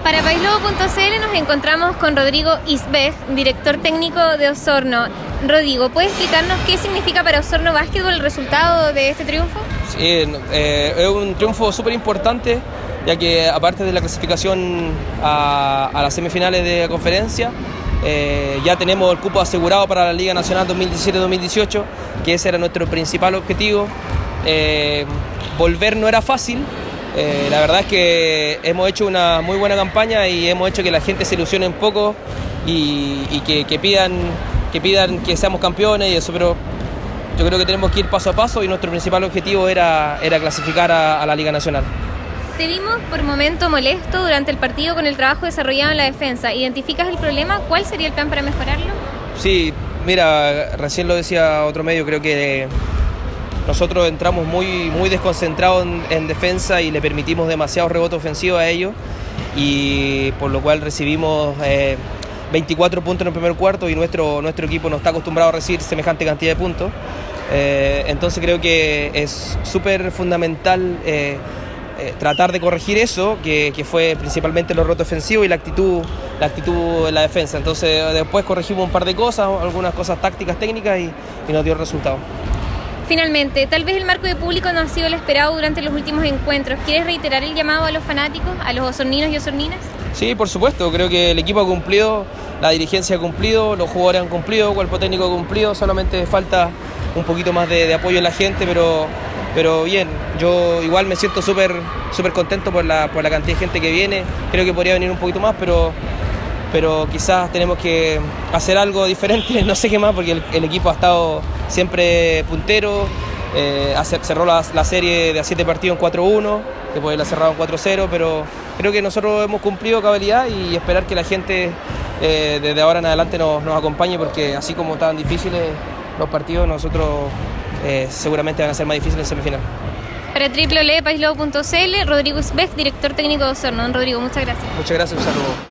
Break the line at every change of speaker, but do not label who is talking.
Para paislobo.cl nos encontramos con Rodrigo Isbeg, director técnico de Osorno. Rodrigo, ¿puede explicarnos qué significa para Osorno Básquetbol el resultado de este triunfo?
Sí, es un triunfo súper importante, ya que aparte de la clasificación a las semifinales de la conferencia, ya tenemos el cupo asegurado para la Liga Nacional 2017-2018, que ese era nuestro principal objetivo. Volver no era fácil. La verdad es que hemos hecho una muy buena campaña y hemos hecho que la gente se ilusione un poco y que pidan que seamos campeones y eso, pero yo creo que tenemos que ir paso a paso y nuestro principal objetivo era clasificar a la Liga Nacional.
Te vimos por momento molesto durante el partido con el trabajo desarrollado en la defensa. ¿Identificas el problema? ¿Cuál sería el plan para mejorarlo?
Sí, mira, recién lo decía otro medio, creo que nosotros entramos muy desconcentrados en defensa y le permitimos demasiados rebotes ofensivos a ellos, y por lo cual recibimos 24 puntos en el primer cuarto y nuestro equipo no está acostumbrado a recibir semejante cantidad de puntos. Entonces creo que es súper fundamental tratar de corregir eso, que fue principalmente los rebotes ofensivos y la actitud en la defensa. Entonces después corregimos un par de cosas, algunas cosas tácticas, técnicas y nos dio el resultado.
Finalmente, tal vez el marco de público no ha sido el esperado durante los últimos encuentros. ¿Quieres reiterar el llamado a los fanáticos, a los osorninos y osorninas?
Sí, por supuesto. Creo que el equipo ha cumplido, la dirigencia ha cumplido, los jugadores han cumplido, el cuerpo técnico ha cumplido. Solamente falta un poquito más de apoyo en la gente, pero bien. Yo igual me siento súper contento por la cantidad de gente que viene. Creo que podría venir un poquito más, pero quizás tenemos que hacer algo diferente, no sé qué más, porque el equipo ha estado siempre puntero, cerró la serie de a 7 partidos en 4-1, que puede haberla cerrado en 4-0, pero creo que nosotros hemos cumplido cabalidad y esperar que la gente desde ahora en adelante nos acompañe, porque así como estaban difíciles los partidos, nosotros seguramente van a ser más difíciles en semifinal.
Para www.paislobo.cl, Rodrigo Isbeg, director técnico de Osorno. Don Rodrigo, muchas gracias.
Muchas gracias, un saludo.